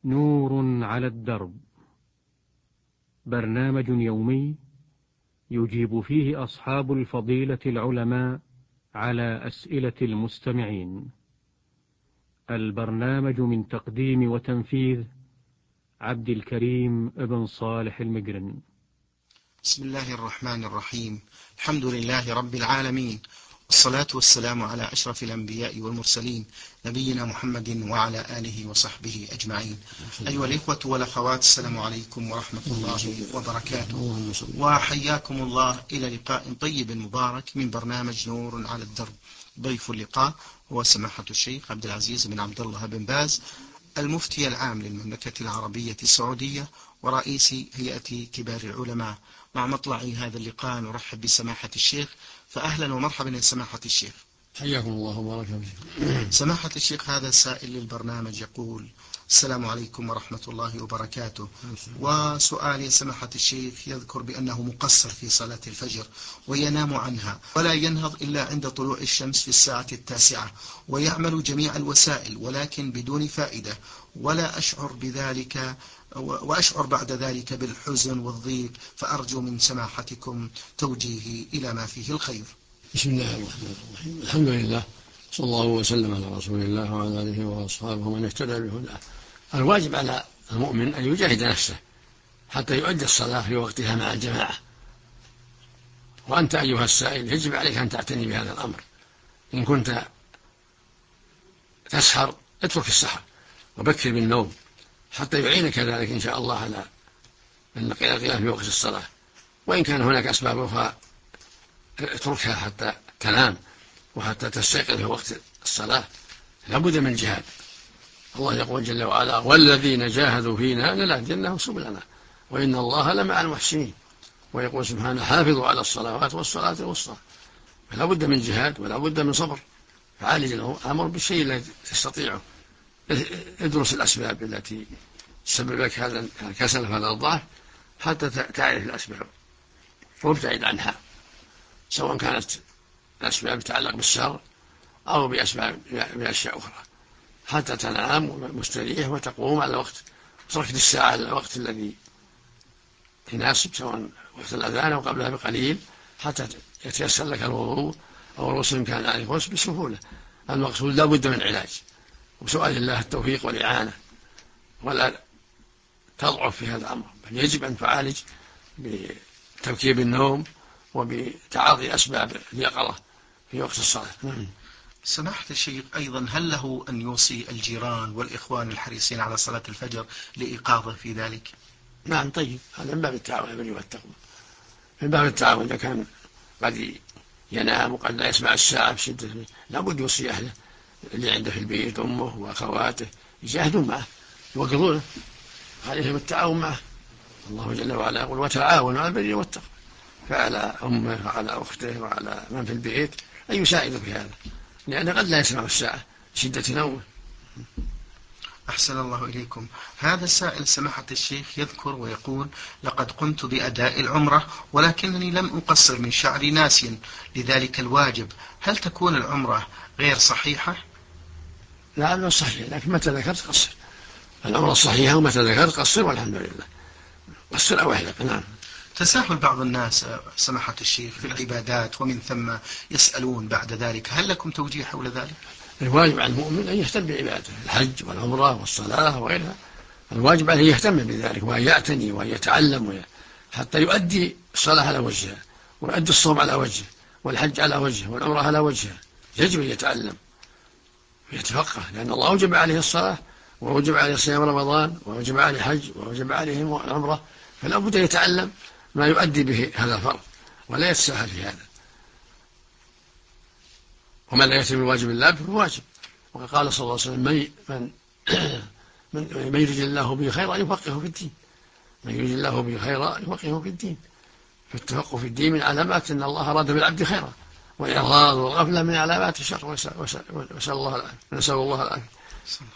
نور على الدرب، برنامج يومي يجيب فيه أصحاب الفضيلة العلماء على أسئلة المستمعين. البرنامج من تقديم وتنفيذ عبد الكريم بن صالح المقرن. بسم الله الرحمن الرحيم. الحمد لله رب العالمين، والصلاة والسلام على أشرف الأنبياء والمرسلين، نبينا محمد وعلى آله وصحبه أجمعين. أيها الإخوة والأخوات، السلام عليكم ورحمة الله وبركاته، وحياكم الله إلى لقاء طيب مبارك من برنامج نور على الدرب. ضيف اللقاء هو سماحة الشيخ عبد العزيز بن عبد الله بن باز، المفتي العام للمملكة العربية السعودية ورئيس هيئة كبار العلماء. مع مطلع هذا اللقاء نرحب بسماحة الشيخ، فأهلا ومرحبا يا سماحة الشيخ. حياكم الله وبارك فيكم. سماحة الشيخ، هذا سائل للبرنامج يقول: السلام عليكم ورحمة الله وبركاته. وسؤال يا سماحة الشيخ، يذكر بأنه مقصر في صلاة الفجر وينام عنها ولا ينهض إلا عند طلوع الشمس في الساعة 9، ويعمل جميع الوسائل ولكن بدون فائدة، ولا أشعر بذلك، وأشعر بعد ذلك بالحزن والضيق، فأرجو من سماحتكم توجيهي إلى ما فيه الخير. بسم الله الرحمن الرحيم. الحمد لله، صلى الله وسلم على رسول الله وعلى آله وأصحابه ومن اهتدى بهداه. الواجب على المؤمن أن يجاهد نفسه حتى يؤدي الصلاة في وقتها مع الجماعة. وأنت أيها السائل يجب عليك أن تعتني بهذا الأمر. إن كنت تسهر اترك السحر وبكر بالنوم حتى يعينك ذلك إن شاء الله على القيام في وقت الصلاة. وإن كان هناك أسباب أخرى اتركها حتى تنام وحتى تستيقظ في وقت الصلاة. لابد من الجهاد. الله يقول جل وعلا: والذين جاهدوا فينا لنهدينهم سبلنا وإن الله لمع المحسنين. ويقول سبحانه: حافظوا على الصلوات والصلاة الوسطى. فلا بد من جهاد ولا بد من صبر. فعالج الأمر بالشيء الذي تستطيعه. ادرس الأسباب التي تسبب لك هذا الكسل وهذا الضعف حتى تعرف الأسباب وابتعد عنها، سواء كانت الأسباب تتعلق بالسهر أو بأشياء أخرى، حتى تنام مستريح وتقوم على وقت، تركت الساعة على الوقت الذي يناسب، سواء وقت الأذان أو قبلها بقليل، حتى يتيسر لك الوضوء أو الغسل إن كان عليك غسل بسهولة. المقصود لا بد من علاج وسؤال الله التوفيق والإعانة، ولا تضعف في هذا الأمر، بل يجب أن تعالج بتبكير بالنوم وبتعاطي أسباب اليقظة في وقت الصلاة. سماحة الشيخ، أيضا هل له أن يوصي الجيران والإخوان الحريصين على صلاة الفجر لإيقاظه في ذلك؟ نعم، طيب، هذا من باب التعاون البر والتقوى. من باب التعاون، إذا كان قد ينام وقد لا يسمع الساعة بشدة لابد يوصي أهله اللي عنده في البيت، أمه وأخواته، يجاهدون معه يوقظونه، عليهم التعاون معه. الله جل وعلا يقول: وتعاونوا على البر والتقوى. فعلى أمه وعلى أخته وعلى من في البيت أن يساعدوا في هذا، لأن قد لا يسمع الساعة شدة نومه. أحسن الله إليكم. هذا السائل سماحة الشيخ يذكر ويقول: لقد قمت بأداء العمرة ولكنني لم أقصر من شعري ناسيا لذلك الواجب، هل تكون العمرة غير صحيحة؟ لا، العمرة صحيحة، لكن متى ذكرت قصر. العمرة صحيحة ومتى ذكرت قصر، والحمد لله. قصر أو احلق. نعم. تساهل بعض الناس سماحة الشيخ في العبادات ومن ثم يسألون بعد ذلك، هل لكم توجيه حول ذلك؟ الواجب على المؤمن أن يهتم بعبادته، الحج والعمرة والصلاة وغيرها. الواجب عليه يهتم بذلك وأن يعتني وأن يتعلم حتى يؤدي الصلاة على وجهها، ويؤدي الصوم على وجهه، والحج على وجهه، والعمرة على وجهها. يجب أن يتعلم ويتفقه، لأن الله وجب عليه الصلاة ووجب عليه صيام رمضان ووجب عليه الحج ووجب عليه العمرة، فلا بد أن يتعلم ما يؤدي به هذا الفرض ولا يتساهل في هذا. ومن لا يأتي بواجب الله فهو واجب. وقال صلى الله عليه وسلم: من يريد الله به خيرا يفقهه في الدين. من يريد الله به خيرا يفقهه في الدين. فالتفقه في الدين من علامات أن الله أراد بالعبد خيرا، والإعراض والغفلة من علامات الشر، نسأل الله العافية.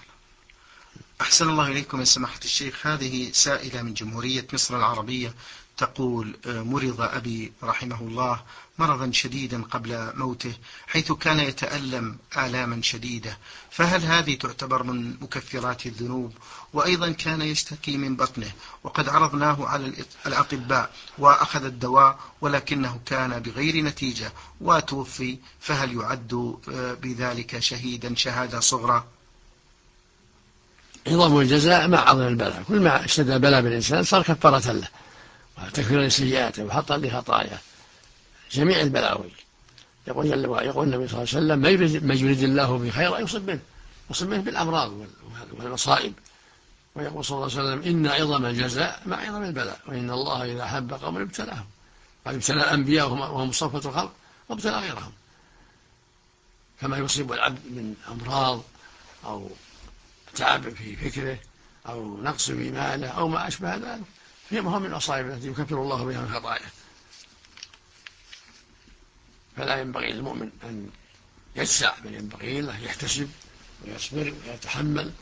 أحسن الله إليكم يا سماحة الشيخ. هذه سائلة من جمهورية مصر العربية تقول: مرض أبي رحمه الله مرضا شديدا قبل موته، حيث كان يتألم آلاما شديدة، فهل هذه تعتبر من مكفرات الذنوب؟ وأيضا كان يشتكي من بطنه، وقد عرضناه على الأطباء وأخذ الدواء ولكنه كان بغير نتيجة وتوفي، فهل يعد بذلك شهيدا شهادة صغرى؟ عظم الجزاء مع عظم البلاء، كل ما اشتد البلاء بالإنسان صار كفارة له وتكفير لسيئاته وحطا لخطاياه جميع البلاوي. يقول النبي صلى الله عليه وسلم: ما يريد الله بخير يصب به بالأمراض والمصائب. ويقول صلى الله عليه وسلم: إن عظم الجزاء مع عظم البلاء، وإن الله إذا أحب قوما ابتلاهم. قد ابتلى الأنبياء وهم صفوة الخلق وابتلى غيرهم. كما يصيب العبد من أمراض أو تعب في فكره أو نقص في ماله أو ما أشبه ذلك، فيما هو من المصائب التي يكفر الله بها من خطاياه. فلا ينبغي للمؤمن أن يجزع، بل ينبغي له يحتسب ويصبر ويتحمل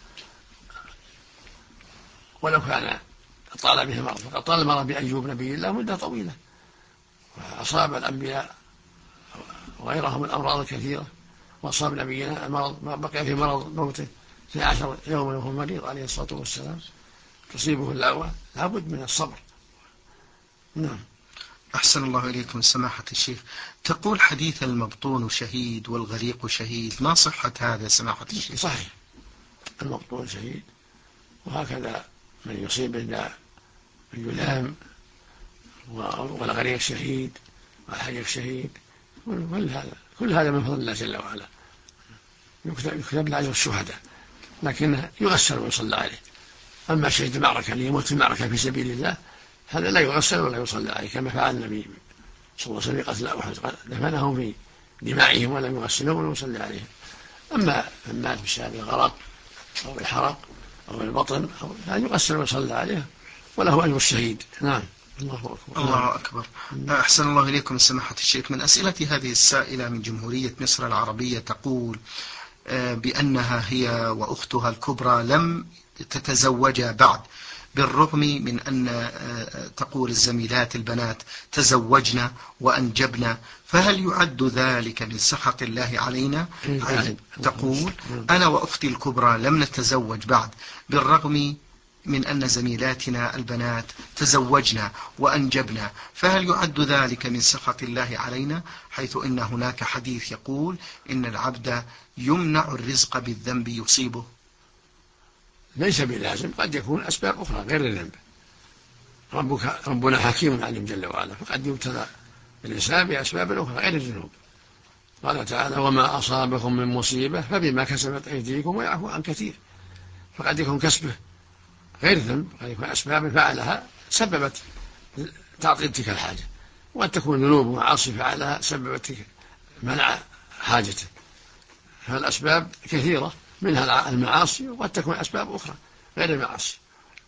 ولو كان طال به مرض. فقد طال المرض بأيوب نبي الله مدة طويلة، وأصاب الأنبياء وغيرهم الأمراض الكثيرة، وأصاب نبينا المرض ما بقي في مرض موته 12 يوما وهو مريض عليه الصلاة والسلام تصيبه اللأوى. لابد من الصبر. نعم. أحسن الله إليكم سماحة الشيخ. تقول: حديث المبطون شهيد والغريق شهيد، ما صحة هذا سماحة الشيخ؟ صحيح، المبطون شهيد، وهكذا من يصيب الجلام والغريق شهيد والحريق شهيد. كل هذا من فضل الله جل وعلا، يكتب له أجر الشهداء، لكنه يغسل ويصلى عليه. أما شهيد المعركة اللي يموت في المعركة في سبيل الله هذا لا يغسل ولا يصلى عليه، كما فعل النبي صلى الله عليه وسلم قتل أحد، دفنهم في دمائهم ولم يغسلهم ولا يصلي عليهم. أما من مات بسبب الغرق أو الحرق أو البطن هذا يغسل ويصلى عليه وله أجر الشهيد. نعم. الله أكبر. أحسن الله إليكم سماحة الشيخ. من أسئلة هذه السائلة من جمهورية مصر العربية تقول بأنها هي وأختها الكبرى لم تتزوجا بعد، بالرغم من أن تقول الزميلات البنات تزوجنا وأنجبنا، فهل يعد ذلك من سخط الله علينا؟ تقول: أنا وأختي الكبرى لم نتزوج بعد، بالرغم من أن زميلاتنا البنات تزوجنا وأنجبنا، فهل يعد ذلك من سخط الله علينا؟ حيث إن هناك حديث يقول: إن العبد يمنع الرزق بالذنب يصيبه. ليس بلازم، قد يكون أسباب أخرى غير الذنب. ربنا حكيم عليم جل وعلا، فقد يبتلى الإنسان بأسباب أخرى غير الذنوب. قال تعالى: وما أصابكم من مصيبة فبما كسبت أيديكم ويعفو عن كثير. فقد يكون كسبه غير ذنب، قد يكون أسباب فعلها سببت تعطي تلك الحاجة، وقد تكون ذنوب ومعاصي فعلها سببت منع حاجته. فالأسباب كثيرة، منها المعاصي، وقد تكون أسباب أخرى غير المعاصي.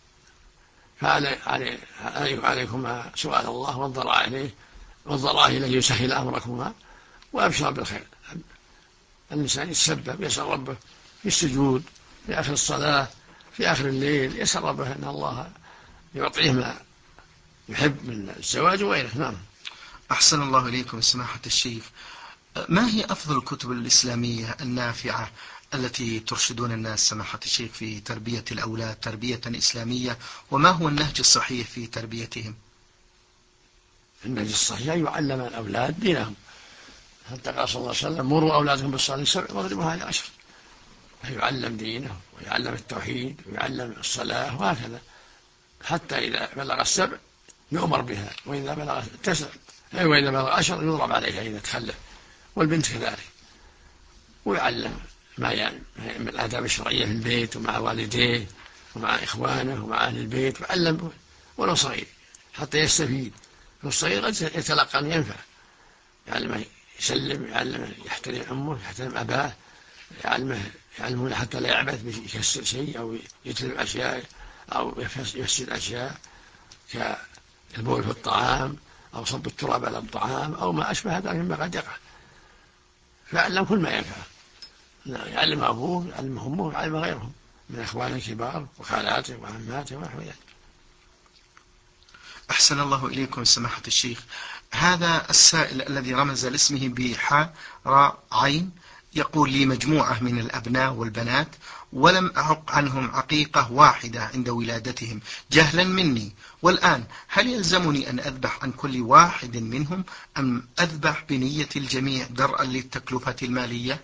فعليكما سؤال الله والضراء إليه يسهل أمركما وأبشر بالخير. الإنسان يتسبب، يسأل ربه في السجود، في آخر الصلاة، في آخر الليل، يسأل ربه أن الله يعطيه ما يحب من الزواج وغيره. نعم. أحسن الله إليكم سماحة الشيخ. ما هي أفضل الكتب الإسلامية النافعة التي ترشدون الناس سماحة الشيخ في تربية الأولاد تربية إسلامية، وما هو النهج الصحيح في تربيتهم؟ النهج الصحيح يعلم الأولاد دينهم، حتى قال صلى الله عليه وسلم: مروا أولادهم بالصلاة 7 واضربوها على 10. فيعلم دينه ويعلم التوحيد ويعلم الصلاة وهكذا، حتى إذا بلغ 7 يؤمر بها، وإذا بلغ 9 وإذا بلغ 10 يضرب عليها إذا تخلف، والبنت كذلك. ويعلم ما يعني من الآداب الشرعية في البيت ومع والديه ومع إخوانه ومع أهل البيت، ويعلم ولو صغير حتى يستفيد. والصغير قد يتلقى أن ينفع، يعلمه يسلم، يعلمه يحترم أمه، يحترم أباه، يعلمونه حتى لا يعبث بيكسر شيء أو يتلف أشياء أو يفسد أشياء كالبول في الطعام أو صب التراب على الطعام أو ما أشبه ذلك مما قد يقع. فيعلم كل ما ينفع، يعلم أبوه، يعلم أمه، يعلم غيرهم من أخوانه الكبار وخالاته وعماته ونحو ذلك. أحسن الله إليكم سماحة الشيخ. هذا السائل الذي رمز لاسمه بحاء راء عين يقول لي مجموعة من الأبناء والبنات ولم أعق عنهم عقيقة واحدة عند ولادتهم جهلا مني، والآن هل يلزمني أن أذبح عن كل واحد منهم أم أذبح بنية الجميع درءا للتكلفة المالية؟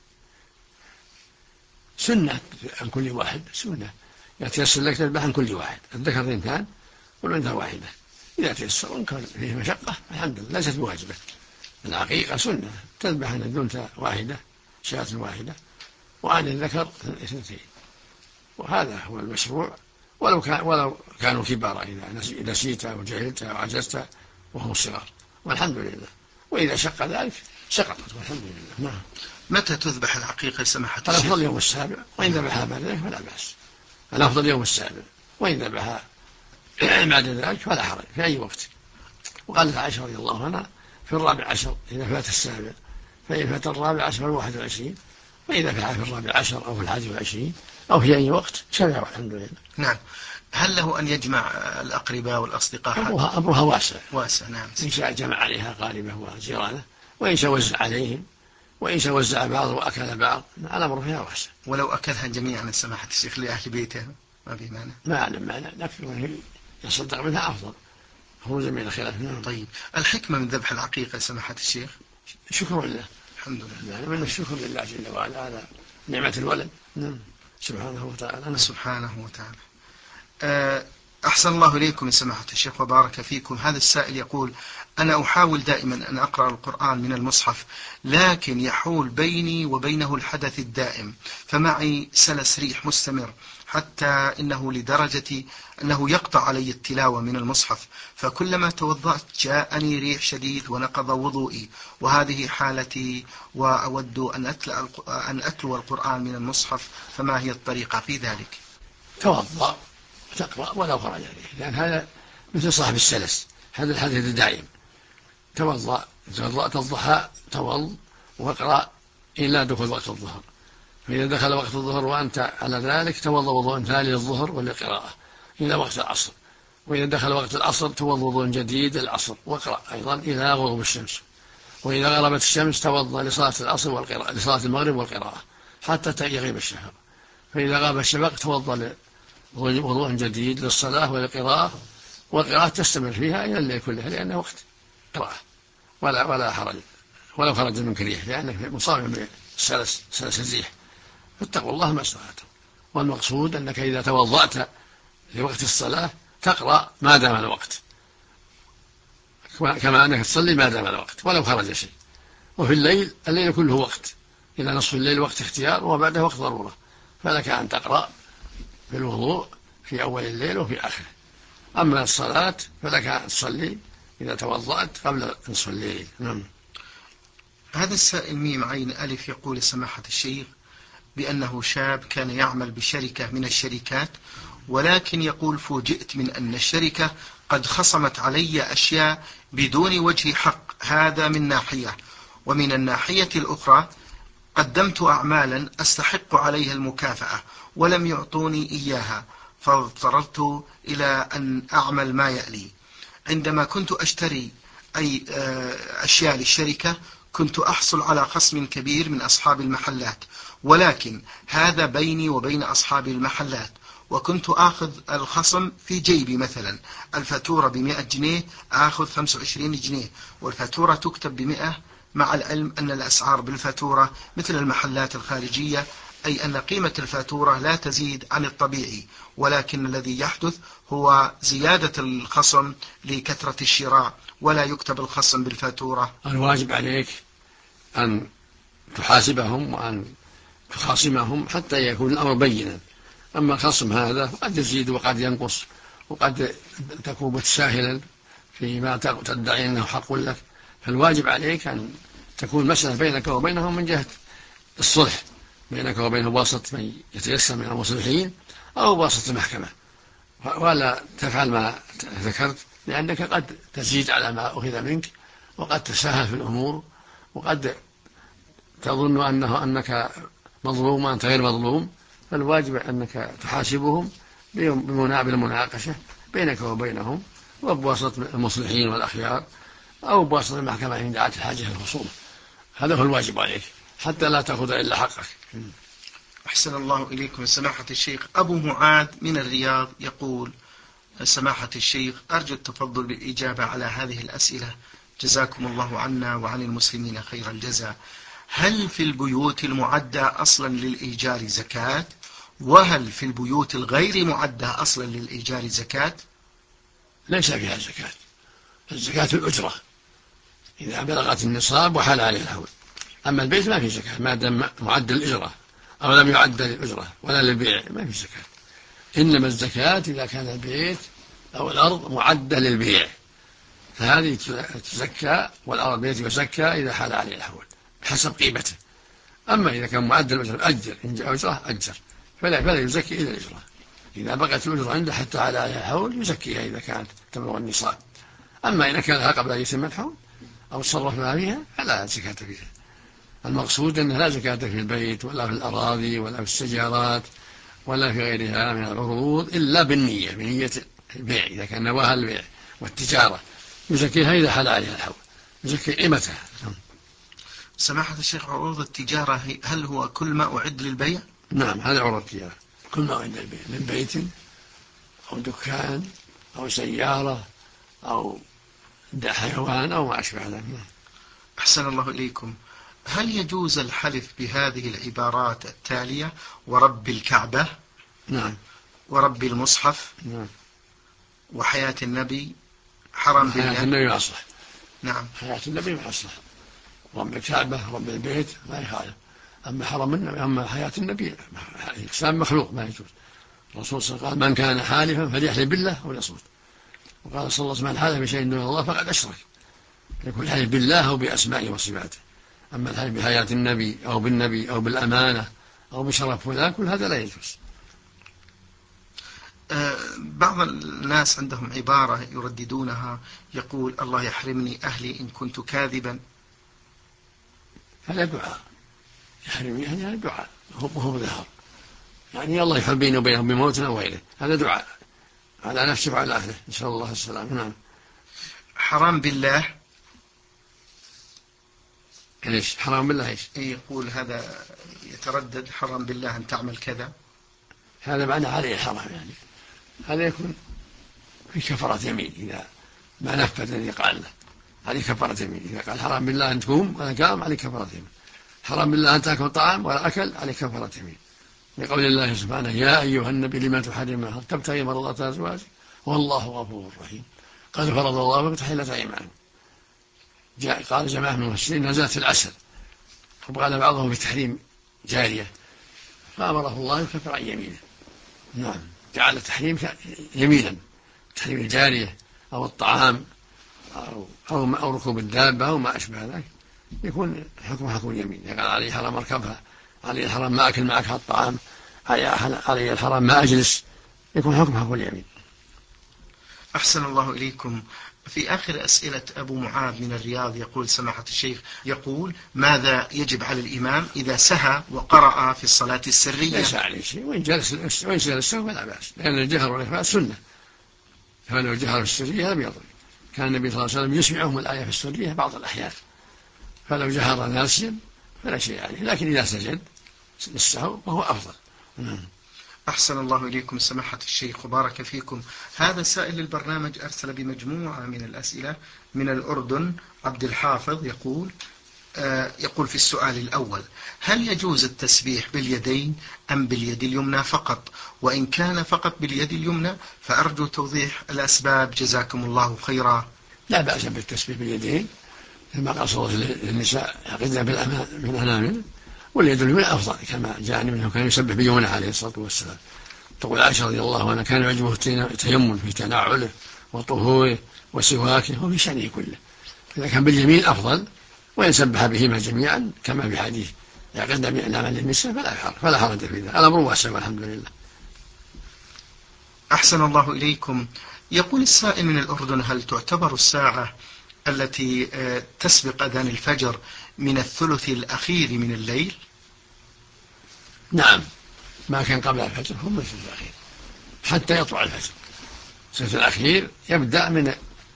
سنة عن كل واحد، سنة يتيسر لك تذبح عن كل واحد، الذكر 2 والأنثى 1. إذا تيسر وإن كان فيه مشقة الحمد لله ليست بواجبة. العقيقة سنة، تذبح عن الأنثى 1 شاة 1 وعن الذكر 2. وهذا هو المشروع، ولو كانوا كبارا إذا نسيت أو جهلت أو عجزت وهم صغار، والحمد لله. وإذا شق ذلك سقطت والحمد لله. نعم. متى تذبح العقيقة سماحة الشيخ؟ الأفضل يوم السابع، وإن ذبحها بعد ذلك فلا بأس. الأفضل يوم السابع، وإن ذبحها بعد ذلك فلا حرج في أي وقت. وقالت عائشة رضي الله عنها في 14 إذا فات السابع، فإن فات 14 21، وإذا فعل في 14 أو في 21 أو في أي وقت شبع والحمد لله. نعم. هل له أن يجمع الأقرباء والأصدقاء؟ أمرها واسع. نعم. إن شاء جمع عليها قاربه وجيرانه، وإن شاء وزع عليهم، وإن شاء وزع بعض وأكل بعض، الأمر فيها واسع. ولو أكلها جميعا سماحة الشيخ لأهل بيته ما في مانع؟ ما أعلم معنى، لكن يصدق منها أفضل خروجا من الخلاف. طيب، الحكمة من ذبح العقيقة سماحة الشيخ؟ شكر لله، الحمد لله. يعني من الشكر لله جل وعلا على نعمة الولد. سبحانه وتعالى. أحسن الله إليكم سماحة الشيخ وبارك فيكم. هذا السائل يقول: أنا أحاول دائما أن أقرأ القرآن من المصحف، لكن يحول بيني وبينه الحدث الدائم، فمعي سلس ريح مستمر، حتى إنه لدرجة أنه يقطع علي التلاوة من المصحف، فكلما توضأت جاءني ريح شديد ونقض وضوئي، وهذه حالتي، وأود أن أتلو القرآن من المصحف، فما هي الطريقة في ذلك؟ توضأ تقرأ ولو خرج عليه، لأن هذا مثل صاحب السلس، هذا الحدث الدائم. توضأت الضحى توضأ واقرأ إلى دخول وقت الظهر، فإذا دخل وقت الظهر وأنت على ذلك توضأ وضوء ثاني للظهر وللقراءة إلى وقت العصر، وإذا دخل وقت العصر توضأ وضوء جديد للعصر واقرأ أيضا إلى غروب الشمس، وإذا غربت الشمس توضأ لصلاة العصر والقراءة لصلاة المغرب والقراءة حتى يغيب الشفق، فإذا غاب الشفق توضأ وضوء جديد للصلاة والقراءة، والقراءة تستمر فيها إلى الليل كله، لأنه وقت قراءة ولا حرج ولو خرج منك ريح، لأنك مصاب بسلس الريح، فاتقوا الله ما استطعتم. والمقصود أنك إذا توضأت لوقت الصلاة تقرأ ما دام الوقت، كما أنك تصلي ما دام الوقت ولو خرج شيء. وفي الليل كله وقت، إلى نصف الليل وقت اختيار وبعده وقت ضرورة، فلك أن تقرأ في الوضوء في أول الليل وفي آخره. أما الصلاة فلك أن تصلي إذا توضأت قبل نصف الليل. هذا السائل ميم عين ألف يقول: سماحة الشيخ، بأنه شاب كان يعمل بشركة من الشركات، ولكن يقول: فوجئت من أن الشركة قد خصمت علي أشياء بدون وجه حق، هذا من ناحية، ومن الناحية الأخرى قدمت أعمالا أستحق عليها المكافأة ولم يعطوني إياها، فاضطررت إلى أن أعمل ما يألي. عندما كنت أشتري أي أشياء للشركة كنت أحصل على خصم كبير من أصحاب المحلات، ولكن هذا بيني وبين أصحاب المحلات، وكنت آخذ الخصم في جيبي. مثلا الفاتورة ب100 جنيه آخذ 25 جنيه، والفاتورة تكتب ب100، مع العلم أن الأسعار بالفاتورة مثل المحلات الخارجية، أي أن قيمة الفاتورة لا تزيد عن الطبيعي، ولكن الذي يحدث هو زيادة الخصم لكثرة الشراء، ولا يكتب الخصم بالفاتورة. الواجب عليك أن تحاسبهم وأن تخاصمهم حتى يكون الأمر بينا. أما الخصم هذا قد يزيد وقد ينقص، وقد تكون متساهلا فيما تدعي أنه حق لك، فالواجب عليك أن تكون مسألة بينك وبينهم من جهة الصلح، بينك وبينهم واسط من يتيسر من المصلحين أو واسط المحكمة، ولا تفعل ما ذكرت، لأنك قد تزيد على ما أخذ منك، وقد تساهل في الأمور، وقد تظن أنك مظلوم وأنت غير مظلوم. فالواجب أنك تحاسبهم بالمناقشة بينك وبينهم، وبواسطة المصلحين والأخيار أو بواسطة المحكمة إن دعت الحاجة للخصومة. هذا هو الواجب عليك حتى لا تأخذ إلا حقك. أحسن الله إليكم سماحة الشيخ. أبو معاذ من الرياض يقول: سماحة الشيخ، أرجو التفضل بالإجابة على هذه الأسئلة، جزاكم الله عنا وعن المسلمين خير الجزاء. هل في البيوت المعدة أصلا للإيجار زكاة؟ وهل في البيوت الغير معدة أصلا للإيجار زكاة؟ ليس فيها زكاة. الزكاة الأجرة إذا بلغت النصاب وحال عليه الحول. أما البيت ما في زكاة ما دام معد للإجرة أو لم يعد للأجرة ولا للبيع، ما في زكاة. إنما الزكاة إذا كان البيت أو الأرض معدة للبيع، فهذه تزكى، والأرض البيت يزكى إذا حال عليه الحول بحسب قيمته. أما إذا كان معد للأجرة أجر، إن جاء أجرة أجر، فلا يزكي إلا الأجرة. إذا بقت الأجرة عنده حتى حال عليه الحول يزكيها إذا كانت تبلغ النصاب. أما إذا كان لها قبل أن يتم الحول أو تصرف ما فيها فلا زكاة فيها. المقصود أنها لا زكاة في البيت ولا في الأراضي ولا في السيارات ولا في غيرها من العروض إلا بالنية، بنية البيع. إذا كان نواها البيع والتجارة يزكيها إذا حال عليها الحول، يزكي قيمتها. سماحة الشيخ، عروض التجارة هل هو كل ما أعد للبيع؟ نعم، هذا عروض التجارة، كل ما أعد للبيع من بيت أو دكان أو سيارة أو حيوان أو ما أشبه ذلك. أحسن الله إليكم. هل يجوز الحلف بهذه العبارات التالية: ورب الكعبة، نعم، ورب المصحف، نعم، وحياة النبي، حرام بالله؟ حياة النبي ما أصلح. نعم، حياة النبي ما أصلح. رب الكعبة رب البيت ما يخالف. أما حرم النبي، أما حياة النبي الإسلام مخلوق ما يجوز. الرسول صلى الله عليه وسلم قال: من كان حالفا فليحلف بالله أو ليصمت. وقال صلى الله عليه وسلم: من حلف بشيء دون الله فقد أشرك. يكون الحلف بالله أو بأسمائه وصفاته. أما الحلف بحياة النبي أو بالنبي أو بالأمانة أو بشرف فلان كل هذا لا يجوز. بعض الناس عندهم عبارة يرددونها يقول: الله يحرمني أهلي إن كنت كاذبا. هذا دعاء، يحرمني أهلي، هذا دعاء وهو ظهر، يعني الله يحب بينه وبينهم بموت أو غيره، هذا دعاء على نفسه وعلى أهله، نسأل الله السلامة. نعم. حرام بالله، إيش حرام بالله؟ إيش يقول هذا يتردد: حرام بالله أن تعمل كذا. هذا معنى عليه الحرام، يعني هذا يكون في كفارة يمين إذا ما نفذ الذي قال له، عليه كفارة يمين. إذا قال حرام بالله أن تقوم ولا قام عليه كفارة يمين. حرام بالله أن تأكل طعام ولا أكل عليه كفارة يمين، لقول الله سبحانه: يا أيها النبي لما تحرم ما تبتغي مرضات أزواجك والله غفور رحيم. قد فرض الله بتحلة أيمانكم. قال جماعة من المفسرين نزلت في العسل، وقال بعضهم بتحريم جارية، فأمره الله يكفر عن يمينه. نعم، جعل التحريم يمينا، تحريم الجارية أو الطعام أو ركوب الدابة أو ما أشبه ذلك يكون حكم يمين. قال عليه الحرام أركبها، عليه الحرام ما أكل معك الطعام، عليه الحرام ما أجلس، يكون حكم اليمين. أحسن الله إليكم. في آخر أسئلة أبو معاذ من الرياض يقول سماحة الشيخ، يقول: ماذا يجب على الإمام إذا سهى وقرأ في الصلاة السرية؟ ليس عليه شيء، وإن جلس السهو فلا بأس، لأن الجهر والإخفاء سنة، فلو جهر في السرية لم يضر. كان النبي صلى الله عليه وسلم يسمعهم الآية في السرية بعض الأحيان، فلو جهر ناسيا فلا شيء عليه، لكن إذا سجد للسهو فهو أفضل. أحسن الله إليكم سماحة الشيخ وبارك فيكم. هذا سائل البرنامج أرسل بمجموعة من الأسئلة من الأردن، عبد الحافظ، يقول في السؤال الأول: هل يجوز التسبيح باليدين أم باليد اليمنى فقط؟ وإن كان فقط باليد اليمنى فأرجو توضيح الأسباب، جزاكم الله خيرا. لا بأس بالتسبيح باليدين، كما قال صلى الله عليه وسلم: النساء يعقدن بالأنامل، واليد اليمنى أفضل، كما جاء منه كان يسبح بيمنى عليه الصلاة والسلام. تقول عائشة رضي الله عنها: كان يعجبه التيمم في تناعله وطهوره وسواكه وفي شأنه كله. إذا كان باليمين أفضل، وإن سبح بهما جميعا كما في حديث يعقدن بأنامل النساء فلا حرج في ذلك، الأمر واسع والحمد لله. أحسن الله إليكم. يقول السائل من الأردن: هل تعتبر الساعة التي تسبق أذان الفجر من الثلث الأخير من الليل؟ نعم، ما كان قبل الفجر هم الثلث الأخير حتى يطلع الفجر، الثلث الأخير يبدأ من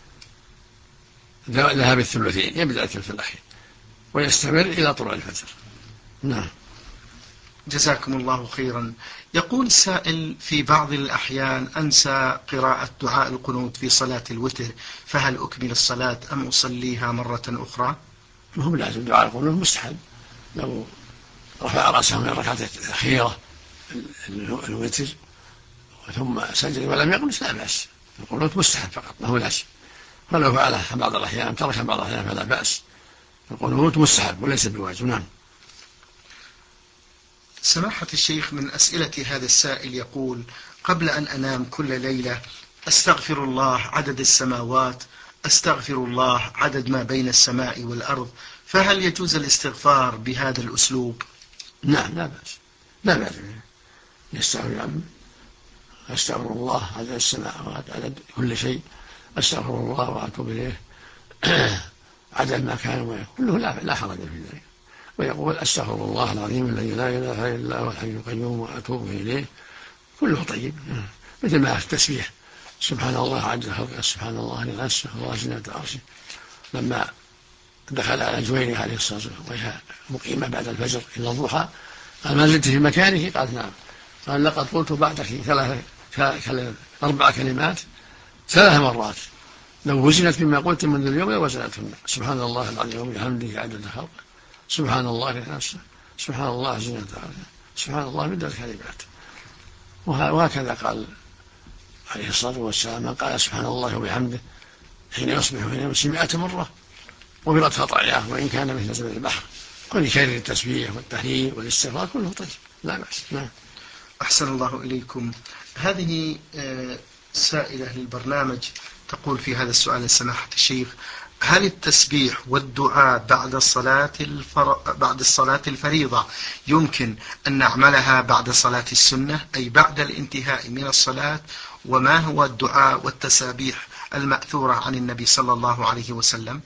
ذهاب الثلثين، يبدأ الثلث الأخير ويستمر إلى طلوع الفجر. نعم. جزاكم الله خيرا. يقول السائل: في بعض الأحيان أنسى قراءة دعاء القنوت في صلاة الوتر، فهل أكمل الصلاة أم أصليها مرة أخرى؟ ما هو لازم دعاء القنوت، مستحب. لو رفع رأسه من الركعة الأخيرة الوتر ثم سجد ولم يقنت لا بأس، القنوت مستحب فقط ما هو لازم. فلو فعله بعض الأحيان ترك بعض الأحيان فلا بأس، القنوت مستحب وليس بواجب. نعم. سماحة الشيخ، من أسئلة هذا السائل يقول: قبل أن أنام كل ليلة أستغفر الله عدد السماوات، أستغفر الله عدد ما بين السماء والأرض، فهل يجوز الاستغفار بهذا الأسلوب؟ نعم لا بأس، لا بأس. أستغفر الله عدد السماوات عدد كل شيء، أستغفر الله وأتوب إليه عدد ما كان ويكون، كله لا حرج في ذلك. ويقول: أستغفر الله العظيم الذي لا إله إلا هو الحي القيوم وأتوب إليه، كله طيب. مثل ما التسبيح: سبحان الله عدد خلقه، سبحان الله لنفسه وزنة عرشه. لما دخل على جويرية عليه الصلاة والسلام وهي مقيمة بعد الفجر إلى الضحى قال: ما زلت في مكانه؟ قال: نعم. قال: لقد قلت بعدك 4 كلمات 3 مرات، لو وزنت بما قلت منذ اليوم لوزنتهن: سبحان الله العظيم وبحمده عدد خلقه، سبحان الله لنفسه، سبحان الله زنة عرشه، سبحان الله مدة الكلمات. وهكذا قال عليه الصلاة والسلام: من قال سبحان الله وبحمده حين يصبح وحين يمسي 100 مرة غفرت خطاياه وإن كان مثل زبد البحر. كل يكرر التسبيح والتهليل والاستغفار كله طيب، لا بأس. نعم. أحسن الله إليكم. هذه سائلة للبرنامج تقول في هذا السؤال: سماحة الشيخ، هل التسبيح والدعاء بعد الصلاة الفريضة يمكن أن نعملها بعد صلاة السنة، أي بعد الانتهاء من الصلاة؟ وما هو الدعاء والتسابيح المأثورة عن النبي صلى الله عليه وسلم؟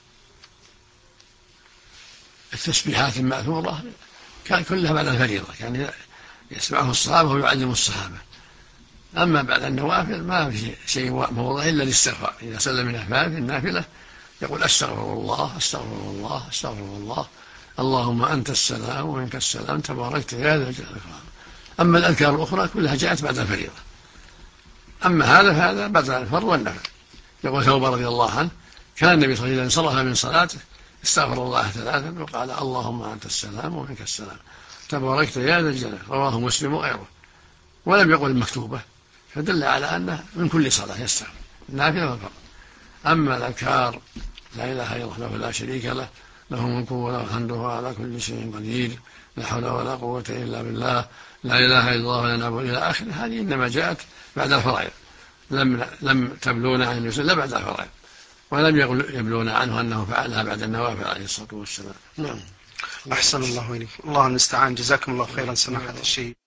التسبيحات المأثورة كان كلها بعد الفريضة، يعني يسمعه الصحابة ويعلم الصحابة. أما بعد النوافل ما في شيء موضع إلا الاستغفار. إذا سلم من أفعال النافلة يقول: أستغفر الله أستغفر الله أستغفر الله، اللهم أنت السلام ومنك السلام تباركت يا ذا الجلال والإكرام. أما الأذكار الأخرى كلها جاءت بعد الفريضة. أما هذا فهذا بعد الفرض والنفل. يقول ثوبان رضي الله عنه: كان النبي صلى الله عليه وسلم انصرف من صلاته استغفر الله 3 وقال: اللهم أنت السلام ومنك السلام تباركت يا ذا الجلال. رواه مسلم وغيره. ولم يقل المكتوبة، فدل على أنه من كل صلاة يستغفر، النافلة والفرض. أما الأذكار: لا إله إلا الله لا شريك له، له الملك وله الحمد وهو على كل شيء قدير، لا حول ولا قوة إلا بالله، لا إله إلا الله ولا نعبد إلى آخره، هذه إنما جاءت بعد الفرائض، لم تبلون عن النبي إلا بعد الفرائض، ولم يبلون عنه أنه فعلها بعد النوافل عليه الصلاة والسلام. نعم. أحسن الله إليك. الله المستعان. جزاكم الله خيرا سماحة الشيخ.